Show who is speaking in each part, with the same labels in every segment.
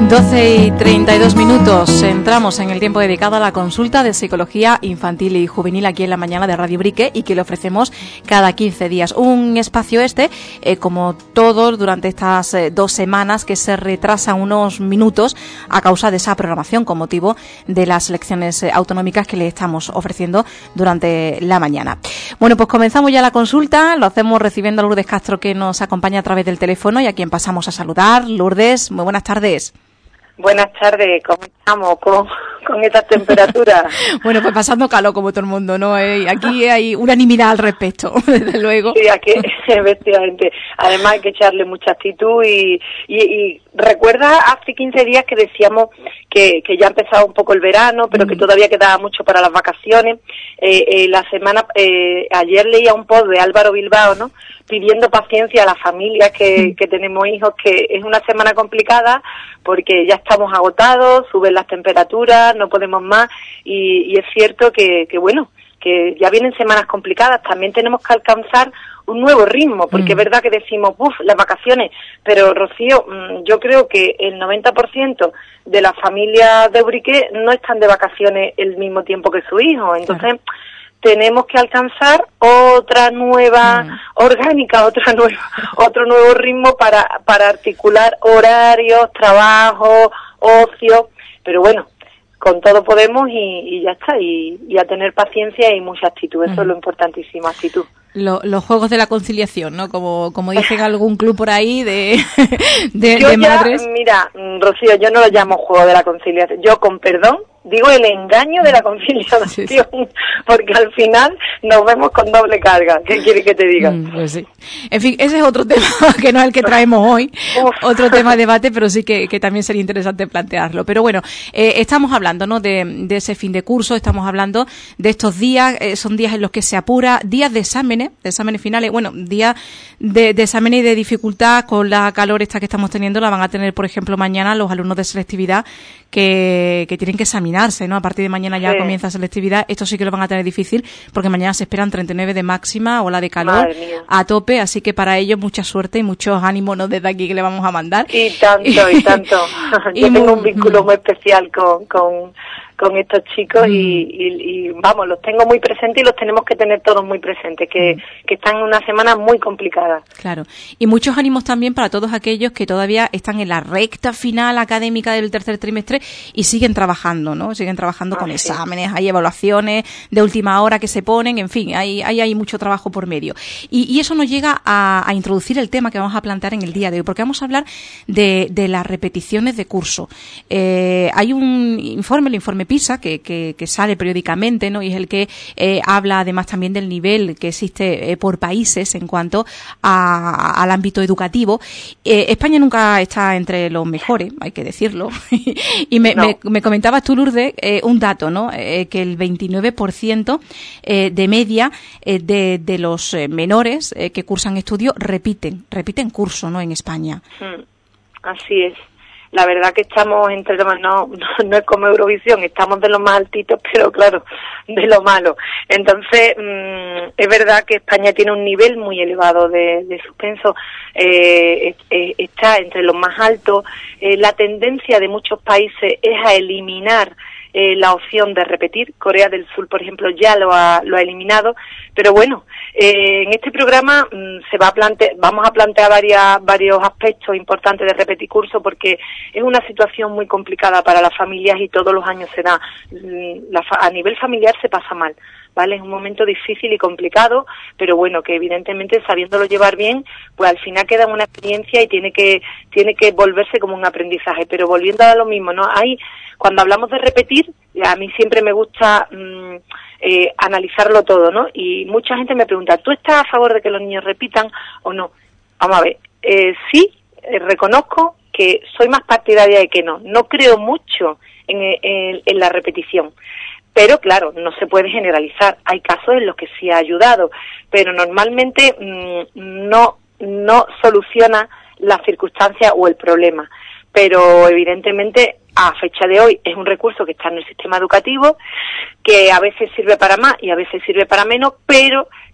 Speaker 1: 12:32. Entramos en el tiempo dedicado a la consulta de psicología infantil y juvenil aquí en la mañana de Radio Brique y que le ofrecemos cada 15 días. Un espacio como todos durante estas 2 semanas, que se retrasa unos minutos a causa de esa programación con motivo de las elecciones autonómicas que le estamos ofreciendo durante la mañana. Bueno, pues comenzamos ya la consulta. Lo hacemos recibiendo a Lourdes Castro, que nos acompaña a través del teléfono y a quien pasamos a saludar. Lourdes, muy buenas tardes.
Speaker 2: Buenas tardes, ¿cómo estamos con estas temperaturas?
Speaker 1: Bueno, pues pasando calor como todo el mundo, ¿no? Aquí hay unanimidad al respecto, desde luego.
Speaker 2: Sí, aquí, efectivamente. Además hay que echarle mucha actitud y recuerda hace 15 días que decíamos que ya empezaba un poco el verano, pero que todavía quedaba mucho para las vacaciones. Ayer leía un post de Álvaro Bilbao, ¿no?, pidiendo paciencia a las familias que tenemos hijos, que es una semana complicada porque ya estamos agotados, suben las temperaturas, no podemos más y es cierto que ya vienen semanas complicadas. También tenemos que alcanzar un nuevo ritmo, porque es verdad que decimos, las vacaciones, pero Rocío, yo creo que el 90% de las familias de Ubrique no están de vacaciones el mismo tiempo que su hijo, entonces tenemos que alcanzar otra nueva orgánica, otro nuevo ritmo para articular horarios, trabajo, ocio, pero bueno, con todo podemos y ya está, y a tener paciencia y mucha actitud, eso es lo importantísimo, actitud.
Speaker 1: Los juegos de la conciliación, ¿no? Como dicen algún club por ahí de madres.
Speaker 2: Mira, Rocío, yo no lo llamo juego de la conciliación, yo con perdón digo el engaño de la conciliación, sí. Porque al final nos vemos con doble carga. ¿Qué quieres que te diga?
Speaker 1: Pues sí. En fin, ese es otro tema que no es el que traemos hoy, otro tema de debate, pero sí que también sería interesante plantearlo. Pero bueno, estamos hablando, ¿no?, de ese fin de curso, estamos hablando de estos días, son días en los que se apura, días de exámenes finales, bueno, días de exámenes y de dificultad con la calor esta que estamos teniendo, la van a tener, por ejemplo, mañana los alumnos de selectividad que tienen que examinarse, ¿no? A partir de mañana ya comienza selectividad. Esto sí que lo van a tener difícil porque mañana se esperan 39 de máxima, ola de calor a tope, así que para ellos mucha suerte y muchos ánimos, ¿no?, desde aquí que le vamos a mandar.
Speaker 2: Y tanto. Yo tengo un vínculo muy especial con estos chicos y vamos, los tengo muy presentes y los tenemos que tener todos muy presentes, que están en una semana muy complicada.
Speaker 1: Claro, y muchos ánimos también para todos aquellos que todavía están en la recta final académica del tercer trimestre y siguen trabajando, ¿no? Siguen trabajando con exámenes, hay evaluaciones de última hora que se ponen, en fin, hay mucho trabajo por medio. Y eso nos llega a introducir el tema que vamos a plantear en el día de hoy, porque vamos a hablar de las repeticiones de curso. Hay un informe, el informe PISA, que sale periódicamente, ¿no?, y es el que habla además también del nivel que existe por países en cuanto al ámbito educativo. España nunca está entre los mejores, hay que decirlo. Y me comentabas tú, Lourdes, un dato, ¿no?, que el 29% de media de los menores que cursan estudios repiten curso, ¿no?, en España.
Speaker 2: Así es. La verdad que estamos entre los más, no es como Eurovisión, estamos de los más altitos, pero claro, de lo malo. Entonces, es verdad que España tiene un nivel muy elevado de suspenso, está entre los más altos. La tendencia de muchos países es a eliminar la opción de repetir. Corea del Sur, por ejemplo, ya lo ha eliminado, pero bueno, en este programa vamos a plantear varios aspectos importantes de repetir curso, porque es una situación muy complicada para las familias y todos los años se da. A nivel familiar se pasa mal, ¿vale? Es un momento difícil y complicado, pero bueno, que evidentemente sabiéndolo llevar bien, pues al final queda una experiencia y tiene que volverse como un aprendizaje. Pero volviendo a lo mismo, ¿no? Cuando hablamos de repetir, a mí siempre me gusta analizarlo todo, ¿no? Y mucha gente me pregunta, ¿tú estás a favor de que los niños repitan o no? Vamos a ver, sí, reconozco que soy más partidaria de que no. No creo mucho en la repetición. Pero claro, no se puede generalizar. Hay casos en los que sí ha ayudado, pero normalmente no soluciona la circunstancia o el problema. Pero evidentemente a fecha de hoy es un recurso que está en el sistema educativo, que a veces sirve para más y a veces sirve para menos, pero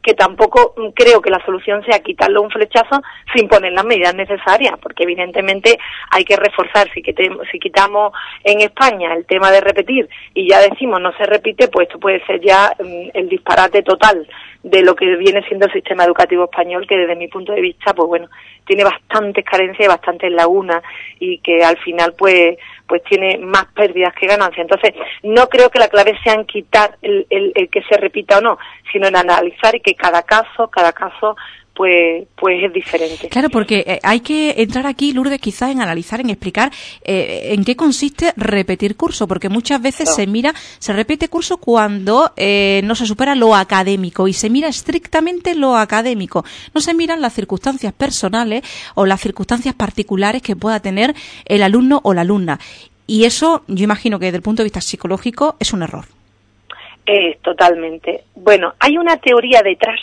Speaker 2: que tampoco creo que la solución sea quitarle un flechazo sin poner las medidas necesarias, porque evidentemente hay que reforzar. Si quitamos en España el tema de repetir y ya decimos no se repite, pues esto puede ser ya el disparate total de lo que viene siendo el sistema educativo español, que desde mi punto de vista, pues bueno, tiene bastantes carencias y bastantes lagunas, y que al final pues tiene más pérdidas que ganancias. Entonces, no creo que la clave sea en quitar el que se repita o no, sino en analizar, y que cada caso pues es diferente.
Speaker 1: Claro, porque hay que entrar aquí, Lourdes, quizás en analizar, en explicar en qué consiste repetir curso, porque muchas veces se repite curso cuando no se supera lo académico, y se mira estrictamente lo académico. No se miran las circunstancias personales o las circunstancias particulares que pueda tener el alumno o la alumna. Y eso, yo imagino que desde el punto de vista psicológico, es un error.
Speaker 2: Totalmente. Bueno, hay una teoría detrás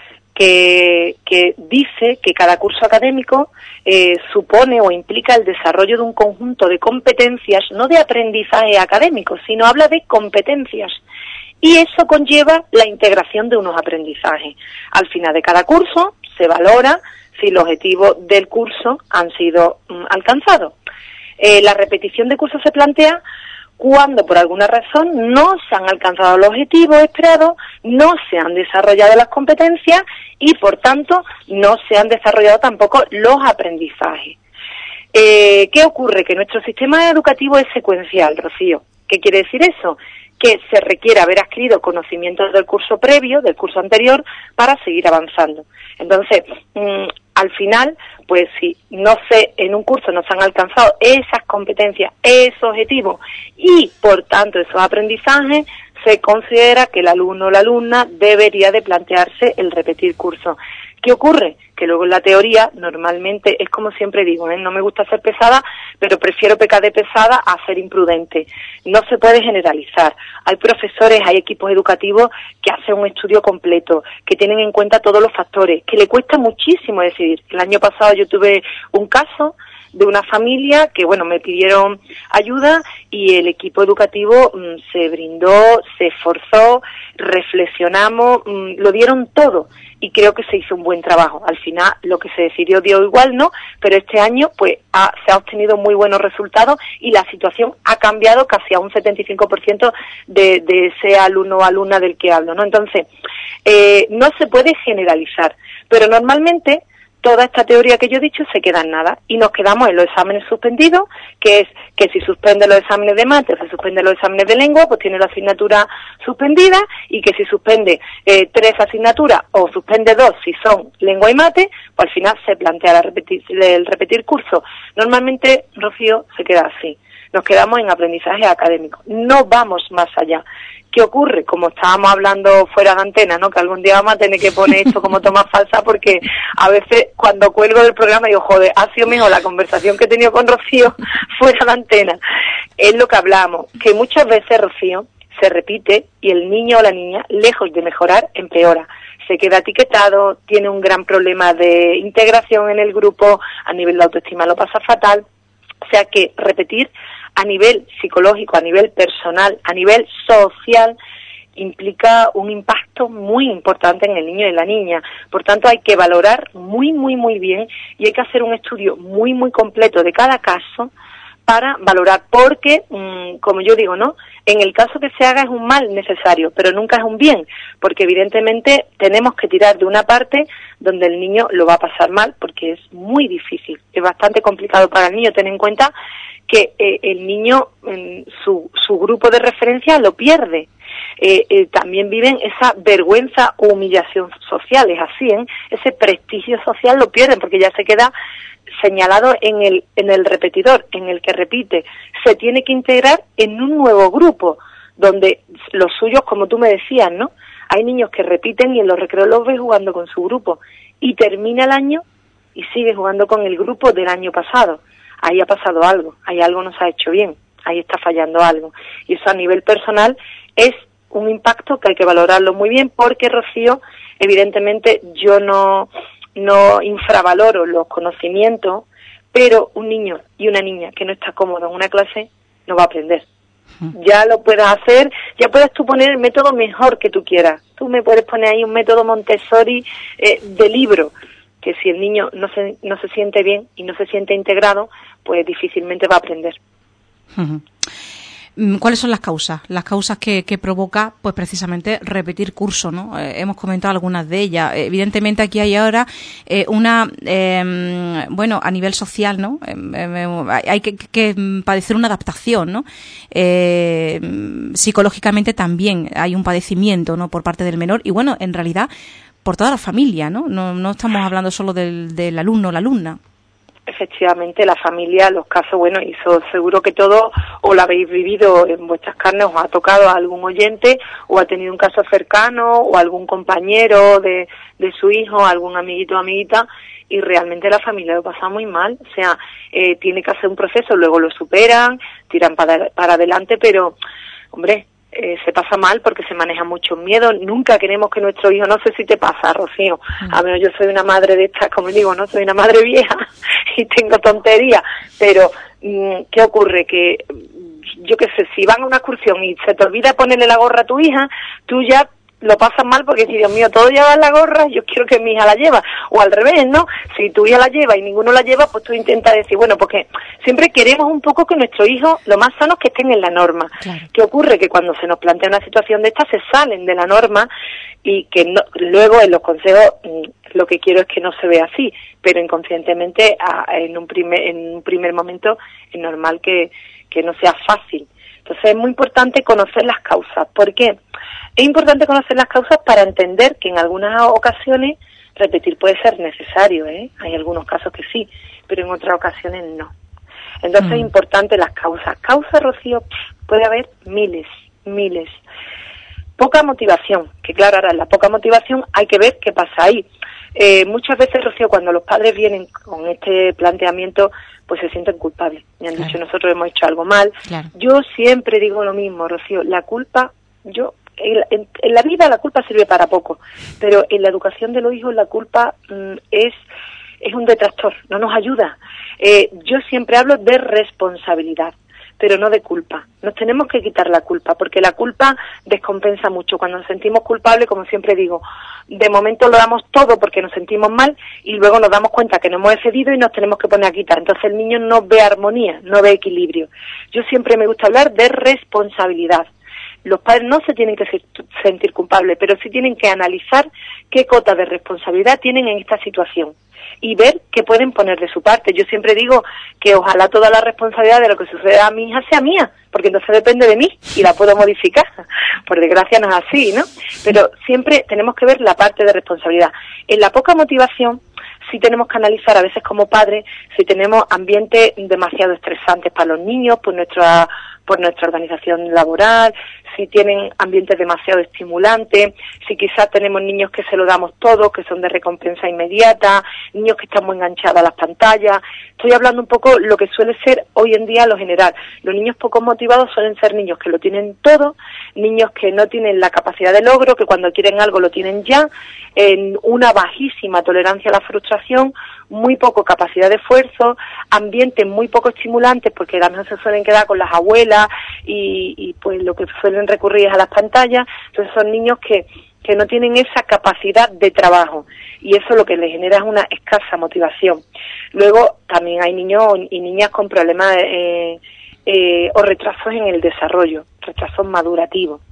Speaker 2: que dice que cada curso académico supone o implica el desarrollo de un conjunto de competencias, no de aprendizaje académico, sino habla de competencias. Y eso conlleva la integración de unos aprendizajes. Al final de cada curso se valora si los objetivos del curso han sido alcanzados. La repetición de cursos se plantea cuando por alguna razón no se han alcanzado los objetivos esperados, no se han desarrollado las competencias y, por tanto, no se han desarrollado tampoco los aprendizajes. ¿Qué ocurre? Que nuestro sistema educativo es secuencial, Rocío. ¿Qué quiere decir eso? Que se requiere haber adquirido conocimientos del curso previo, del curso anterior, para seguir avanzando. Entonces, al final, pues si en un curso no se han alcanzado esas competencias, esos objetivos y, por tanto, esos aprendizajes, se considera que el alumno o la alumna debería de plantearse el repetir curso. ¿Qué ocurre? Que luego en la teoría, normalmente, es como siempre digo, no me gusta ser pesada, pero prefiero pecar de pesada a ser imprudente. No se puede generalizar. Hay profesores, hay equipos educativos que hacen un estudio completo, que tienen en cuenta todos los factores, que le cuesta muchísimo decidir. El año pasado yo tuve un caso de una familia que, bueno, me pidieron ayuda y el equipo educativo se brindó, se esforzó, reflexionamos, lo dieron todo y creo que se hizo un buen trabajo. Al final lo que se decidió dio igual, ¿no? Pero este año pues se ha obtenido muy buenos resultados y la situación ha cambiado casi a un 75% de ese alumno o alumna del que hablo, ¿no? Entonces, no se puede generalizar, pero normalmente toda esta teoría que yo he dicho se queda en nada y nos quedamos en los exámenes suspendidos, que es que si suspende los exámenes de mate o se suspende los exámenes de lengua, pues tiene la asignatura suspendida, y que si suspende 3 asignaturas o suspende 2 si son lengua y mate, pues al final se plantea el repetir curso. Normalmente, Rocío, se queda así. Nos quedamos en aprendizaje académico. No vamos más allá. ¿Qué ocurre? Como estábamos hablando fuera de antena, ¿no? Que algún día vamos a tener que poner esto como toma falsa, porque a veces cuando cuelgo del programa digo, joder, ha sido mejor la conversación que he tenido con Rocío fuera de antena. Es lo que hablamos, que muchas veces, Rocío, se repite y el niño o la niña, lejos de mejorar, empeora. Se queda etiquetado, tiene un gran problema de integración en el grupo, a nivel de autoestima lo pasa fatal. O sea que repetir a nivel psicológico, a nivel personal, a nivel social, implica un impacto muy importante en el niño y en la niña. Por tanto, hay que valorar muy, muy, muy bien y hay que hacer un estudio muy, muy completo de cada caso para valorar, porque, como yo digo, ¿no? En el caso que se haga es un mal necesario, pero nunca es un bien, porque evidentemente tenemos que tirar de una parte donde el niño lo va a pasar mal, porque es muy difícil, es bastante complicado para el niño. Ten en cuenta que el niño, su grupo de referencia lo pierde. También viven esa vergüenza o humillación social, es así, ese prestigio social lo pierden, porque ya se queda señalado en el repetidor, en el que repite. Se tiene que integrar en un nuevo grupo, donde los suyos, como tú me decías, ¿no? Hay niños que repiten y en los recreos los ves jugando con su grupo, y termina el año y sigue jugando con el grupo del año pasado. Ahí ha pasado algo, ahí algo no se ha hecho bien, ahí está fallando algo. Y eso a nivel personal es un impacto que hay que valorarlo muy bien, porque, Rocío, evidentemente yo no infravaloro los conocimientos, pero un niño y una niña que no está cómodo en una clase no va a aprender. Ya lo puedes hacer, ya puedes tú poner el método mejor que tú quieras. Tú me puedes poner ahí un método Montessori de libro, que si el niño no se siente bien y no se siente integrado, pues difícilmente va a aprender.
Speaker 1: ¿Cuáles son las causas? Las causas que provoca, pues precisamente repetir curso, ¿no? Hemos comentado algunas de ellas. Evidentemente aquí hay ahora bueno, a nivel social, ¿no? Hay que padecer una adaptación, ¿no? Psicológicamente también hay un padecimiento, ¿no? Por parte del menor y bueno, en realidad por toda la familia, ¿no? No estamos hablando solo del alumno o la alumna.
Speaker 2: Efectivamente, la familia, los casos, bueno, y eso seguro que todos o lo habéis vivido en vuestras carnes, os ha tocado a algún oyente o ha tenido un caso cercano o algún compañero de su hijo, algún amiguito o amiguita, y realmente la familia lo pasa muy mal. O sea, tiene que hacer un proceso, luego lo superan, tiran para adelante, pero, hombre, se pasa mal porque se maneja mucho miedo. Nunca queremos que nuestro hijo, no sé si te pasa, Rocío, a menos yo soy una madre de estas, como digo, no soy una madre vieja y tengo tonterías, pero ¿qué ocurre? Que yo qué sé, si van a una excursión y se te olvida ponerle la gorra a tu hija, tú ya lo pasas mal porque si, Dios mío, todos llevan la gorra, yo quiero que mi hija la lleva, o al revés, ¿no? Si tu hija la lleva y ninguno la lleva, pues tú intentas decir, bueno, porque siempre queremos un poco que nuestros hijos, lo más sanos, que estén en la norma. Claro. ¿Qué ocurre? Que cuando se nos plantea una situación de esta, se salen de la norma y que no, luego en los consejos lo que quiero es que no se vea así, pero inconscientemente en un primer momento es normal que no sea fácil. Entonces es muy importante conocer las causas. ¿Por qué? Es importante conocer las causas para entender que en algunas ocasiones repetir puede ser necesario, ¿eh? Hay algunos casos que sí, pero en otras ocasiones no. Entonces es importante las causas. Causas, Rocío, puede haber miles. Poca motivación, que claro, ahora en la poca motivación hay que ver qué pasa ahí. Muchas veces, Rocío, cuando los padres vienen con este planteamiento, pues se sienten culpables. Me han dicho, nosotros hemos hecho algo mal. Claro. Yo siempre digo lo mismo, Rocío, la culpa, en la vida la culpa sirve para poco, pero en la educación de los hijos la culpa es un detractor, no nos ayuda. Yo siempre hablo de responsabilidad, pero no de culpa. Nos tenemos que quitar la culpa, porque la culpa descompensa mucho. Cuando nos sentimos culpables, como siempre digo, de momento lo damos todo porque nos sentimos mal y luego nos damos cuenta que nos hemos excedido y nos tenemos que poner a quitar. Entonces el niño no ve armonía, no ve equilibrio. Yo siempre me gusta hablar de responsabilidad. Los padres no se tienen que sentir culpables, pero sí tienen que analizar qué cota de responsabilidad tienen en esta situación y ver qué pueden poner de su parte. Yo siempre digo que ojalá toda la responsabilidad de lo que suceda a mi hija sea mía, porque entonces depende de mí y la puedo modificar. Por desgracia no es así, ¿no? Pero siempre tenemos que ver la parte de responsabilidad. En la poca motivación sí tenemos que analizar a veces como padres si tenemos ambientes demasiado estresantes para los niños por nuestra organización laboral, si tienen ambientes demasiado estimulantes, si quizás tenemos niños que se lo damos todo, que son de recompensa inmediata, niños que están muy enganchados a las pantallas. Estoy hablando un poco lo que suele ser hoy en día lo general. Los niños poco motivados suelen ser niños que lo tienen todo, niños que no tienen la capacidad de logro, que cuando quieren algo lo tienen ya, en una bajísima tolerancia a la frustración, muy poco capacidad de esfuerzo, ambientes muy poco estimulantes porque también se suelen quedar con las abuelas y pues lo que suelen recurrir es a las pantallas. Entonces son niños que no tienen esa capacidad de trabajo y eso lo que les genera es una escasa motivación. Luego también hay niños y niñas con problemas o retrasos en el desarrollo, retrasos madurativos.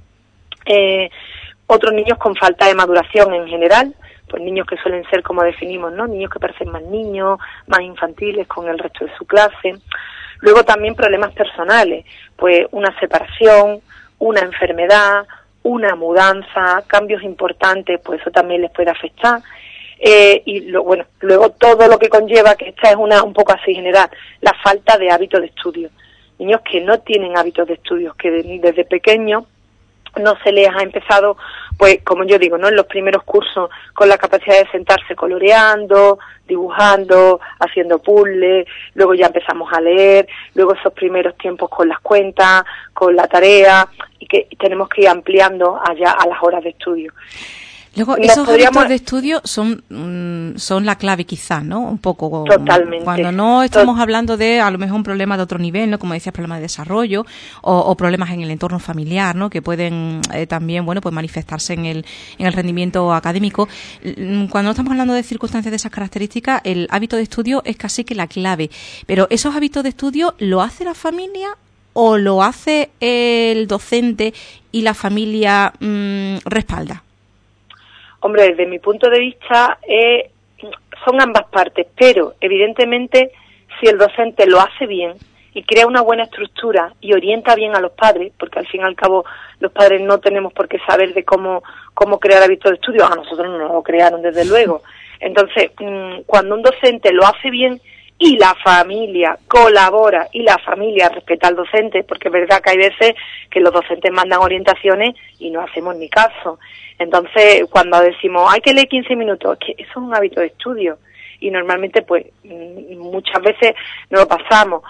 Speaker 2: Otros niños con falta de maduración en general, pues niños que suelen ser, como definimos, ¿no? Niños que parecen más niños, más infantiles con el resto de su clase. Luego también problemas personales, pues una separación, una enfermedad, una mudanza, cambios importantes, pues eso también les puede afectar. Luego todo lo que conlleva, que esta es un poco así general, la falta de hábitos de estudio. Niños que no tienen hábitos de estudios, que desde pequeños no se les ha empezado, pues como yo digo, ¿no? En los primeros cursos con la capacidad de sentarse coloreando, dibujando, haciendo puzzles, luego ya empezamos a leer, luego esos primeros tiempos con las cuentas, con la tarea, y que tenemos que ir ampliando allá a las horas de estudio.
Speaker 1: Luego, esos hábitos de estudio son la clave quizás, ¿no? Un poco.
Speaker 2: Totalmente.
Speaker 1: Cuando no estamos hablando de, a lo mejor, un problema de otro nivel, ¿no? Como decías, problemas de desarrollo o problemas en el entorno familiar, ¿no? Que pueden también, bueno, pues manifestarse en el rendimiento académico. Cuando no estamos hablando de circunstancias de esas características, el hábito de estudio es casi que la clave. Pero esos hábitos de estudio, ¿lo hace la familia o lo hace el docente y la familia respalda?
Speaker 2: Hombre, desde mi punto de vista son ambas partes, pero evidentemente si el docente lo hace bien y crea una buena estructura y orienta bien a los padres, porque al fin y al cabo los padres no tenemos por qué saber de cómo crear hábitos de estudio, a nosotros no nos lo crearon desde luego. Entonces, cuando un docente lo hace bien y la familia colabora y la familia respeta al docente, porque es verdad que hay veces que los docentes mandan orientaciones y no hacemos ni caso. Entonces, cuando decimos hay que leer 15 minutos, es que eso es un hábito de estudio y normalmente pues muchas veces no lo pasamos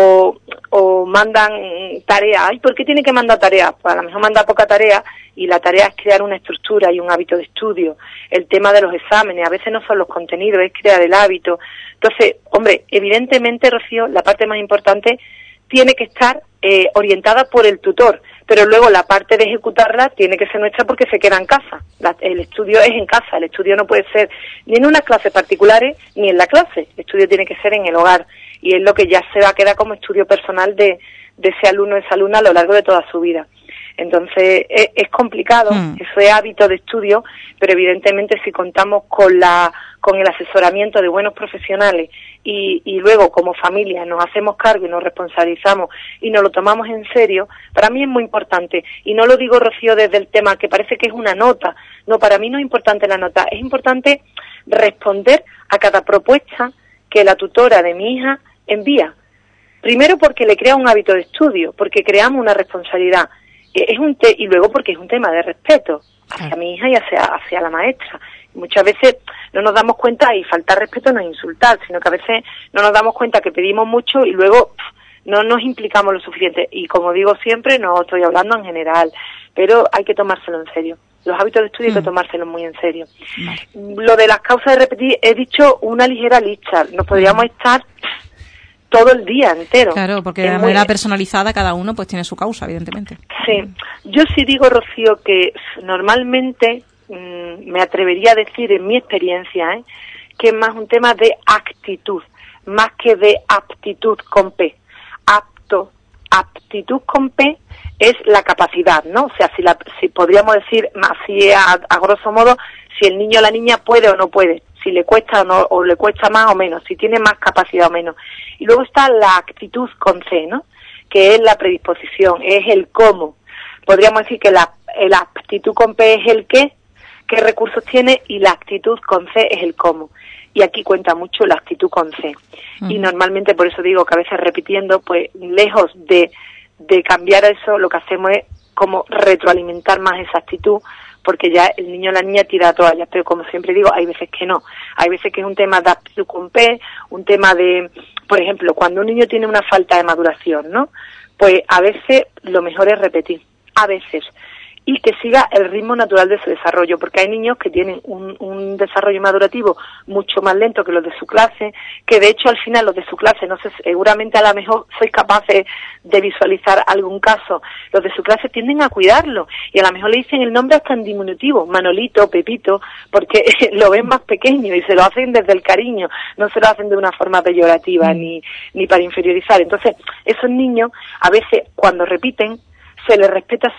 Speaker 2: o mandan tareas. Ay, ¿por qué tiene que mandar tareas? Pues a lo mejor manda poca tarea y la tarea es crear una estructura y un hábito de estudio. El tema de los exámenes, a veces no son los contenidos, es crear el hábito. Entonces, hombre, evidentemente, Rocío, la parte más importante tiene que estar orientada por el tutor, pero luego la parte de ejecutarla tiene que ser nuestra porque se queda en casa. El estudio es en casa, el estudio no puede ser ni en unas clases particulares ni en la clase, el estudio tiene que ser en el hogar y es lo que ya se va a quedar como estudio personal de ese alumno o esa alumna a lo largo de toda su vida. Entonces es complicado, eso es hábito de estudio, pero evidentemente si contamos con el asesoramiento de buenos profesionales y luego como familia nos hacemos cargo y nos responsabilizamos y nos lo tomamos en serio, para mí es muy importante. Y no lo digo, Rocío, desde el tema que parece que es una nota. No, para mí no es importante la nota, es importante responder a cada propuesta que la tutora de mi hija envía. Primero porque le crea un hábito de estudio, porque creamos una responsabilidad. Y luego porque es un tema de respeto hacia mi hija y hacia la maestra. Muchas veces no nos damos cuenta y faltar respeto no es insultar, sino que a veces no nos damos cuenta que pedimos mucho y luego no nos implicamos lo suficiente. Y como digo siempre, no estoy hablando en general, pero hay que tomárselo en serio. Los hábitos de estudio hay que tomárselos muy en serio. Lo de las causas de repetir, he dicho una ligera lista. Nos podríamos estar todo el día entero.
Speaker 1: Claro, porque de manera personalizada cada uno pues tiene su causa, evidentemente.
Speaker 2: Sí, yo sí digo, Rocío, que normalmente me atrevería a decir en mi experiencia que es más un tema de actitud, más que de aptitud con P. Aptitud con P es la capacidad, ¿no? O sea, si podríamos decir así a grosso modo, si el niño o la niña puede o no puede, si le cuesta o no, o le cuesta más o menos, si tiene más capacidad o menos. Y luego está la actitud con C, ¿no? Que es la predisposición, es el cómo. Podríamos decir que la aptitud con P es el qué recursos tiene, y la actitud con C es el cómo. Y aquí cuenta mucho la actitud con C. Y normalmente, por eso digo que a veces repitiendo, pues lejos de cambiar eso, lo que hacemos es como retroalimentar más esa actitud, porque ya el niño o la niña tira toallas, pero como siempre digo, hay veces que no. Hay veces que es un tema de aptitud con P, un tema de, por ejemplo, cuando un niño tiene una falta de maduración, ¿no? Pues a veces lo mejor es repetir, a veces, y que siga el ritmo natural de su desarrollo, porque hay niños que tienen un desarrollo madurativo mucho más lento que los de su clase, que de hecho al final los de su clase, no sé, seguramente a lo mejor sois capaces de visualizar algún caso, los de su clase tienden a cuidarlo, y a lo mejor le dicen el nombre hasta en diminutivo, Manolito, Pepito, porque lo ven más pequeño y se lo hacen desde el cariño, no se lo hacen de una forma peyorativa ni para inferiorizar. Entonces, esos niños, a veces, cuando repiten, se les respeta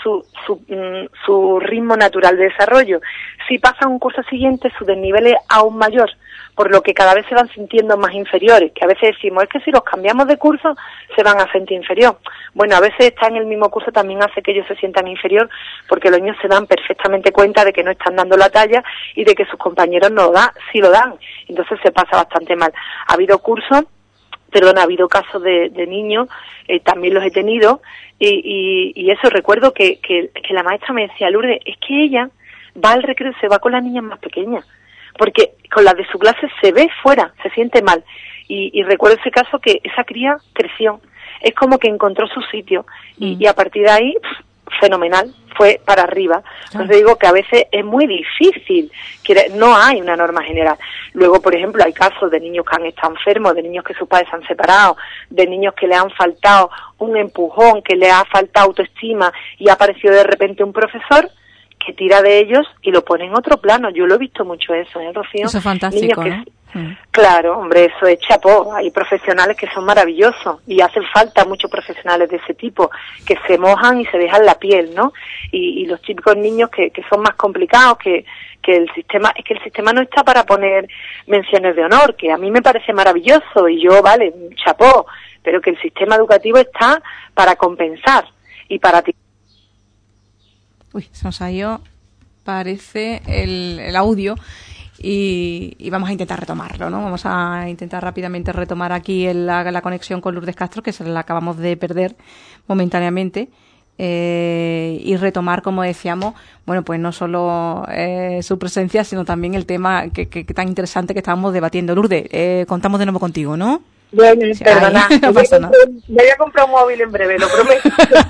Speaker 2: su ritmo natural de desarrollo. Si pasan un curso siguiente, su desnivel es aún mayor, por lo que cada vez se van sintiendo más inferiores, que a veces decimos, es que si los cambiamos de curso, se van a sentir inferior. Bueno, a veces estar en el mismo curso también hace que ellos se sientan inferior, porque los niños se dan perfectamente cuenta de que no están dando la talla y de que sus compañeros no lo dan, sí lo dan. Entonces se pasa bastante mal. Ha habido casos de niños, también los he tenido, y eso recuerdo que la maestra me decía, Lourdes, es que ella va al recreo, se va con las niñas más pequeñas, porque con las de su clase se ve fuera, se siente mal, y recuerdo ese caso que esa cría creció, es como que encontró su sitio, y a partir de ahí fenomenal, fue para arriba. Entonces digo que a veces es muy difícil, que no hay una norma general. Luego, por ejemplo, hay casos de niños que han estado enfermos, de niños que sus padres se han separado, de niños que le han faltado un empujón, que le ha faltado autoestima y ha aparecido de repente un profesor que tira de ellos y lo pone en otro plano. Yo lo he visto mucho eso, Rocío?
Speaker 1: Eso es fantástico,
Speaker 2: ¿no? Claro, hombre, eso es chapó. Hay profesionales que son maravillosos y hacen falta muchos profesionales de ese tipo, que se mojan y se dejan la piel, ¿no? Y los típicos niños que son más complicados, que el sistema, es que el sistema no está para poner menciones de honor, que a mí me parece maravilloso y yo, vale, chapó, pero que el sistema educativo está para compensar y para...
Speaker 1: Uy, se nos ha ido, parece, el audio. Y vamos a intentar retomarlo, ¿no? Vamos a intentar rápidamente retomar aquí la conexión con Lourdes Castro, que se la acabamos de perder momentáneamente, y retomar, como decíamos, bueno, pues no solo su presencia, sino también el tema que tan interesante que estábamos debatiendo. Lourdes, contamos de nuevo contigo, ¿no?
Speaker 2: Bueno, perdona,
Speaker 1: no pasa nada.
Speaker 2: Me voy a comprar un móvil en breve, lo prometo.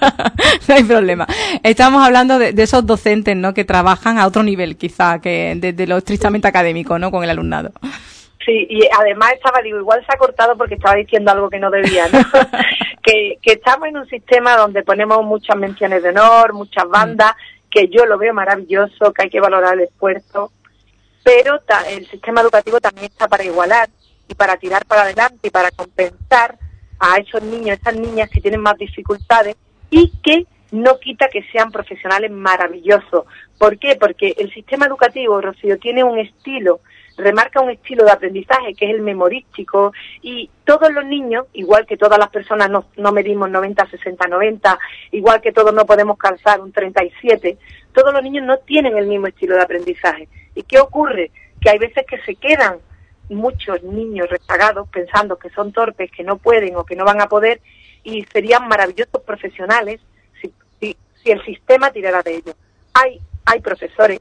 Speaker 1: No hay problema. Estamos hablando de esos docentes, ¿no?, que trabajan a otro nivel, quizá, que de lo estrictamente académico, ¿no?, con el alumnado.
Speaker 2: Sí, y además igual se ha cortado porque estaba diciendo algo que no debía, ¿no? que estamos en un sistema donde ponemos muchas menciones de honor, muchas bandas, que yo lo veo maravilloso, que hay que valorar el esfuerzo, pero el sistema educativo también está para igualar y para tirar para adelante y para compensar a esos niños, esas niñas que tienen más dificultades y que no quita que sean profesionales maravillosos. ¿Por qué? Porque el sistema educativo, Rocío, tiene un estilo, remarca un estilo de aprendizaje que es el memorístico y todos los niños, igual que todas las personas no medimos 90, 60, 90, igual que todos no podemos calzar un 37, todos los niños no tienen el mismo estilo de aprendizaje. ¿Y qué ocurre? Que hay veces que se quedan muchos niños rezagados pensando que son torpes, que no pueden o que no van a poder y serían maravillosos profesionales si el sistema tirara de ellos. Hay profesores,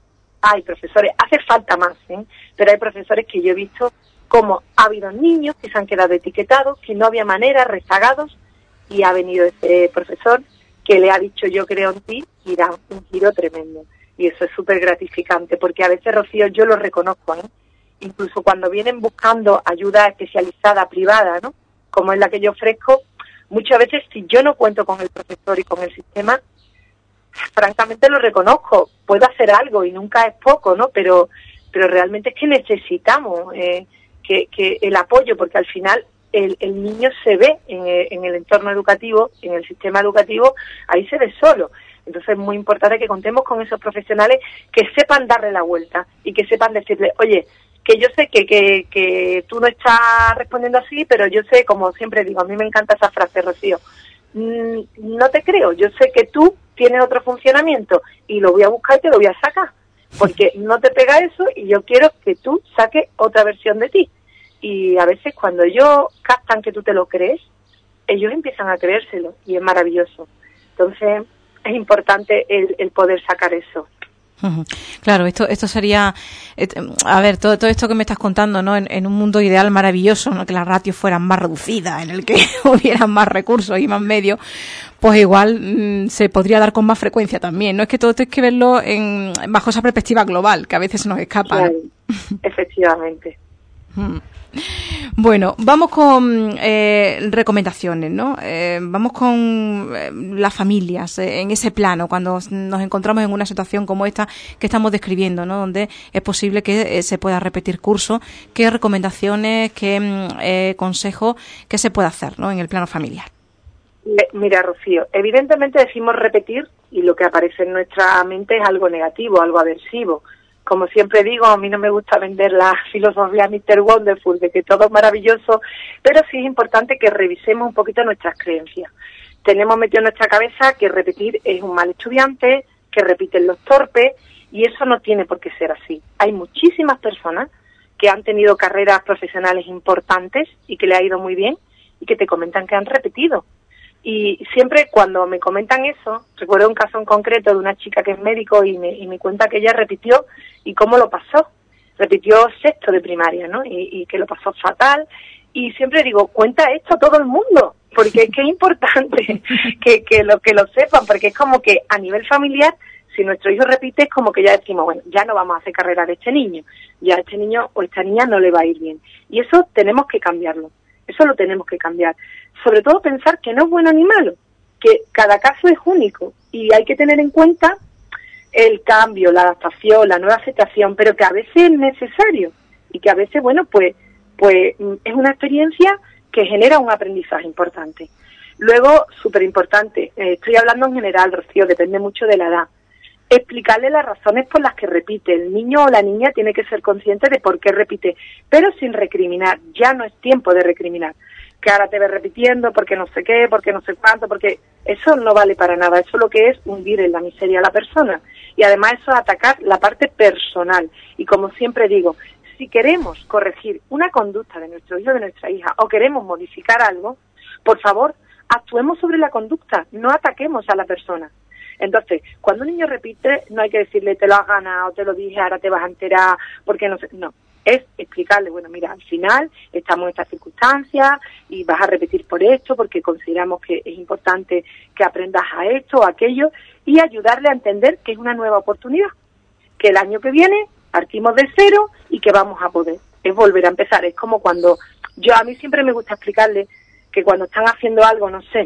Speaker 2: hace falta más, pero hay profesores que yo he visto como ha habido niños que se han quedado etiquetados, que no había manera, rezagados, y ha venido ese profesor que le ha dicho yo creo en ti y da un giro tremendo. Y eso es súper gratificante, porque a veces, Rocío, yo lo reconozco, incluso cuando vienen buscando ayuda especializada privada, ¿no?, como es la que yo ofrezco, muchas veces si yo no cuento con el profesor y con el sistema, francamente lo reconozco, puedo hacer algo y nunca es poco, ¿no? Pero realmente es que necesitamos que el apoyo, porque al final el niño se ve en el entorno educativo, en el sistema educativo, ahí se ve solo. Entonces es muy importante que contemos con esos profesionales que sepan darle la vuelta y que sepan decirle, oye, que yo sé que tú no estás respondiendo así, pero yo sé, como siempre digo, a mí me encanta esa frase, Rocío, no te creo, yo sé que tú tienes otro funcionamiento y lo voy a buscar y te lo voy a sacar, porque no te pega eso y yo quiero que tú saques otra versión de ti. Y a veces cuando ellos captan que tú te lo crees, ellos empiezan a creérselo y es maravilloso. Entonces es importante el poder sacar eso.
Speaker 1: Claro, esto sería, a ver, todo esto que me estás contando, ¿no? En un mundo ideal maravilloso, ¿no?, que las ratios fueran más reducidas, en el que hubieran más recursos y más medios, pues igual se podría dar con más frecuencia también, ¿no? Es que todo esto hay que verlo bajo esa perspectiva global, que a veces se nos escapa, ¿no?
Speaker 2: Claro, efectivamente.
Speaker 1: Bueno, vamos con recomendaciones, ¿no? Vamos con las familias en ese plano, cuando nos encontramos en una situación como esta que estamos describiendo, ¿no?, donde es posible que se pueda repetir curso. ¿Qué recomendaciones, qué consejos, qué se puede hacer, ¿no?, en el plano familiar?
Speaker 2: Mira, Rocío, evidentemente decimos repetir y lo que aparece en nuestra mente es algo negativo, algo aversivo. Como siempre digo, a mí no me gusta vender la filosofía Mr. Wonderful de que todo es maravilloso, pero sí es importante que revisemos un poquito nuestras creencias. Tenemos metido en nuestra cabeza que repetir es un mal estudiante, que repiten los torpes, y eso no tiene por qué ser así. Hay muchísimas personas que han tenido carreras profesionales importantes y que le ha ido muy bien y que te comentan que han repetido. Y siempre cuando me comentan eso, recuerdo un caso en concreto de una chica que es médico y me cuenta que ella repitió y cómo lo pasó. Repitió sexto de primaria, ¿no? Y que lo pasó fatal. Y siempre digo, cuenta esto a todo el mundo, porque es que es importante que lo sepan, porque es como que a nivel familiar, si nuestro hijo repite, es como que ya decimos, bueno, ya no vamos a hacer carrera de este niño, ya a este niño o esta niña no le va a ir bien. Y eso tenemos que cambiarlo, eso lo tenemos que cambiar. Sobre todo pensar que no es bueno ni malo, que cada caso es único y hay que tener en cuenta el cambio, la adaptación, la nueva aceptación, pero que a veces es necesario y que a veces, bueno, pues es una experiencia que genera un aprendizaje importante. Luego, súper importante, estoy hablando en general, Rocío, depende mucho de la edad, explicarle las razones por las que repite. El niño o la niña tiene que ser consciente de por qué repite, pero sin recriminar. Ya no es tiempo de recriminar. Que ahora te ves repitiendo porque no sé qué, porque no sé cuánto, porque eso no vale para nada. Eso lo que es hundir en la miseria a la persona. Y además eso es atacar la parte personal. Y como siempre digo, si queremos corregir una conducta de nuestro hijo o de nuestra hija o queremos modificar algo, por favor, actuemos sobre la conducta, no ataquemos a la persona. Entonces, cuando un niño repite, no hay que decirle te lo has ganado, te lo dije, ahora te vas a enterar, porque no sé, no. Es explicarle, bueno, mira, al final estamos en estas circunstancias y vas a repetir por esto porque consideramos que es importante que aprendas a esto o a aquello y ayudarle a entender que es una nueva oportunidad, que el año que viene partimos de cero y que vamos a poder. Es volver a empezar. Es como cuando a mí siempre me gusta explicarle que cuando están haciendo algo, no sé,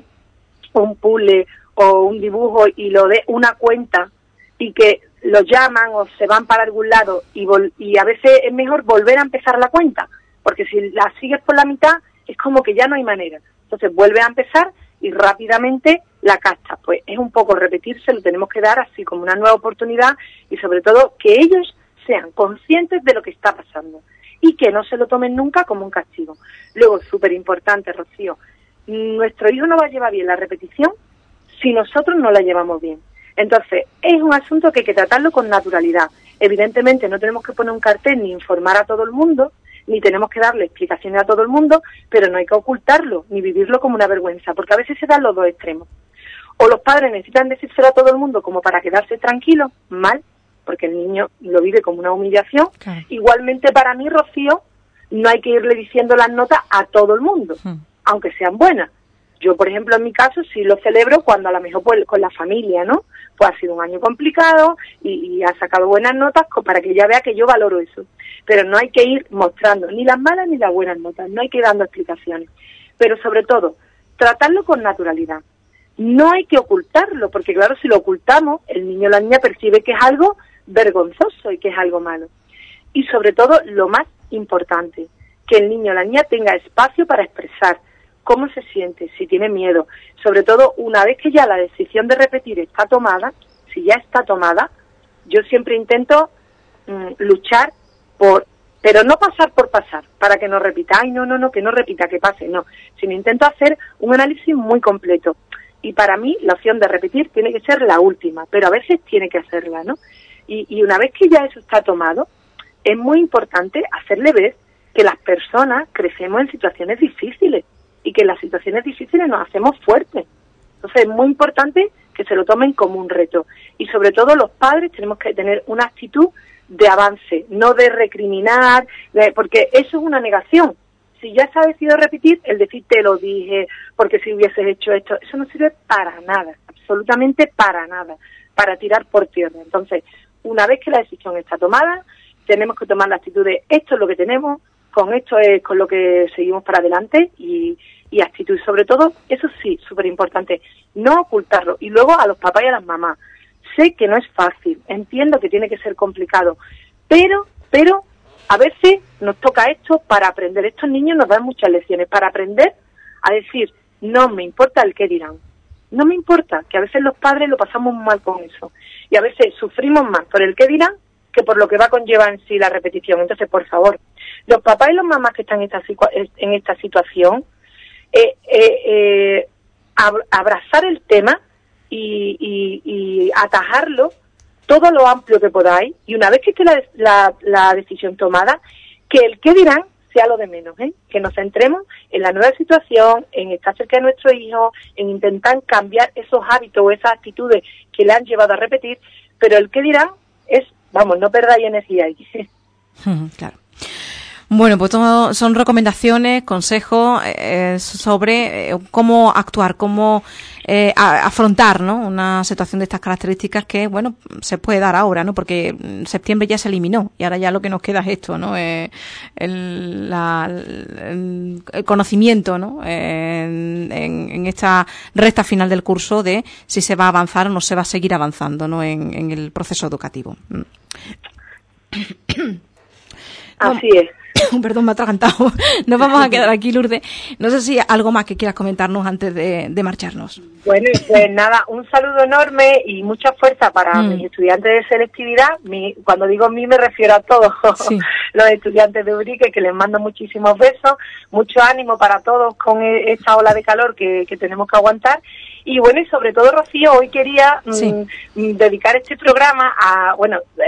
Speaker 2: un puzzle o un dibujo y lo de una cuenta y que lo llaman o se van para algún lado y a veces es mejor volver a empezar la cuenta, porque si la sigues por la mitad es como que ya no hay manera. Entonces vuelve a empezar y rápidamente la captas. Pues es un poco repetirse, lo tenemos que dar así como una nueva oportunidad y sobre todo que ellos sean conscientes de lo que está pasando y que no se lo tomen nunca como un castigo. Luego, súper importante, Rocío, nuestro hijo no va a llevar bien la repetición si nosotros no la llevamos bien. Entonces, es un asunto que hay que tratarlo con naturalidad. Evidentemente, no tenemos que poner un cartel ni informar a todo el mundo, ni tenemos que darle explicaciones a todo el mundo, pero no hay que ocultarlo, ni vivirlo como una vergüenza, porque a veces se dan los dos extremos. O los padres necesitan decírselo a todo el mundo como para quedarse tranquilos, mal, porque el niño lo vive como una humillación. Claro. Igualmente para mí, Rocío, no hay que irle diciendo las notas a todo el mundo, aunque sean buenas. Yo, por ejemplo, en mi caso, sí lo celebro cuando a lo mejor pues, con la familia, ¿no? Pues ha sido un año complicado y ha sacado buenas notas para que ella vea que yo valoro eso. Pero no hay que ir mostrando ni las malas ni las buenas notas, no hay que ir dando explicaciones. Pero sobre todo, tratarlo con naturalidad. No hay que ocultarlo, porque claro, si lo ocultamos, el niño o la niña percibe que es algo vergonzoso y que es algo malo. Y sobre todo, lo más importante, que el niño o la niña tenga espacio para expresar cómo se siente, si tiene miedo. Sobre todo, una vez que ya la decisión de repetir está tomada, si ya está tomada, yo siempre intento luchar pero no pasar por pasar, para que no repita, ay, no, que no repita, que pase, no, sino intento hacer un análisis muy completo. Y para mí, la opción de repetir tiene que ser la última, pero a veces tiene que hacerla, ¿no? Y una vez que ya eso está tomado, es muy importante hacerle ver que las personas crecemos en situaciones difíciles y que en las situaciones difíciles nos hacemos fuertes. Entonces es muy importante que se lo tomen como un reto. Y sobre todo los padres tenemos que tener una actitud de avance, no de recriminar, porque eso es una negación. Si ya se ha decidido repetir, el decir te lo dije, porque si hubieses hecho esto, eso no sirve para nada, absolutamente para nada, para tirar por tierra. Entonces, una vez que la decisión está tomada, tenemos que tomar la actitud de esto es lo que tenemos, con esto es con lo que seguimos para adelante y actitud. Sobre todo, eso sí, súper importante, no ocultarlo. Y luego a los papás y a las mamás. Sé que no es fácil, entiendo que tiene que ser complicado, pero a veces nos toca esto para aprender. Estos niños nos dan muchas lecciones para aprender a decir, no me importa el qué dirán. No me importa, que a veces los padres lo pasamos mal con eso. Y a veces sufrimos más por el qué dirán que por lo que va a conllevar en sí la repetición. Entonces, por favor, los papás y las mamás que están en esta situación, abrazar el tema y atajarlo todo lo amplio que podáis, y una vez que esté la decisión tomada, que el qué dirán sea lo de menos, que nos centremos en la nueva situación, en estar cerca de nuestro hijo, en intentar cambiar esos hábitos o esas actitudes que le han llevado a repetir, pero el qué dirán es, vamos, no perdáis energía ahí.
Speaker 1: Claro. Bueno, pues son recomendaciones, consejos sobre cómo actuar, cómo afrontar, ¿no?, una situación de estas características que, bueno, se puede dar ahora, ¿no?, porque en septiembre ya se eliminó y ahora ya lo que nos queda es esto, ¿no?, el conocimiento, ¿no?, en esta recta final del curso de si se va a avanzar o no se va a seguir avanzando, ¿no?, en el proceso educativo.
Speaker 2: Así es.
Speaker 1: Perdón, me ha atragantado. Nos vamos a quedar aquí, Lourdes. No sé si algo más que quieras comentarnos antes de marcharnos.
Speaker 2: Bueno, pues nada, un saludo enorme y mucha fuerza para mis estudiantes de selectividad. Cuando digo mí me refiero a todos los estudiantes de Urique, que les mando muchísimos besos, mucho ánimo para todos con esta ola de calor que tenemos que aguantar. Y bueno, y sobre todo, Rocío, hoy quería dedicar este programa a,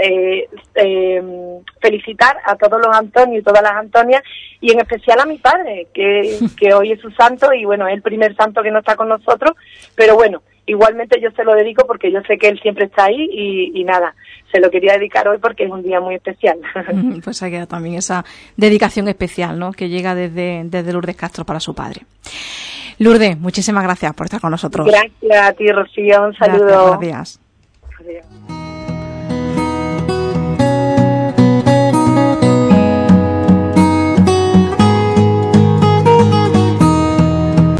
Speaker 2: felicitar a todos los Antonios y todas las Antonias, y en especial a mi padre, que hoy es su santo, y bueno, es el primer santo que no está con nosotros, pero bueno, igualmente yo se lo dedico porque yo sé que él siempre está ahí, y nada, se lo quería dedicar hoy porque es un día muy especial.
Speaker 1: Pues ha quedado también esa dedicación especial, ¿no?, que llega desde Lourdes Castro para su padre. Lourdes, muchísimas gracias por estar con nosotros.
Speaker 2: Gracias a ti, Rocío. Un saludo.
Speaker 1: Gracias, buenos días.
Speaker 2: Adiós.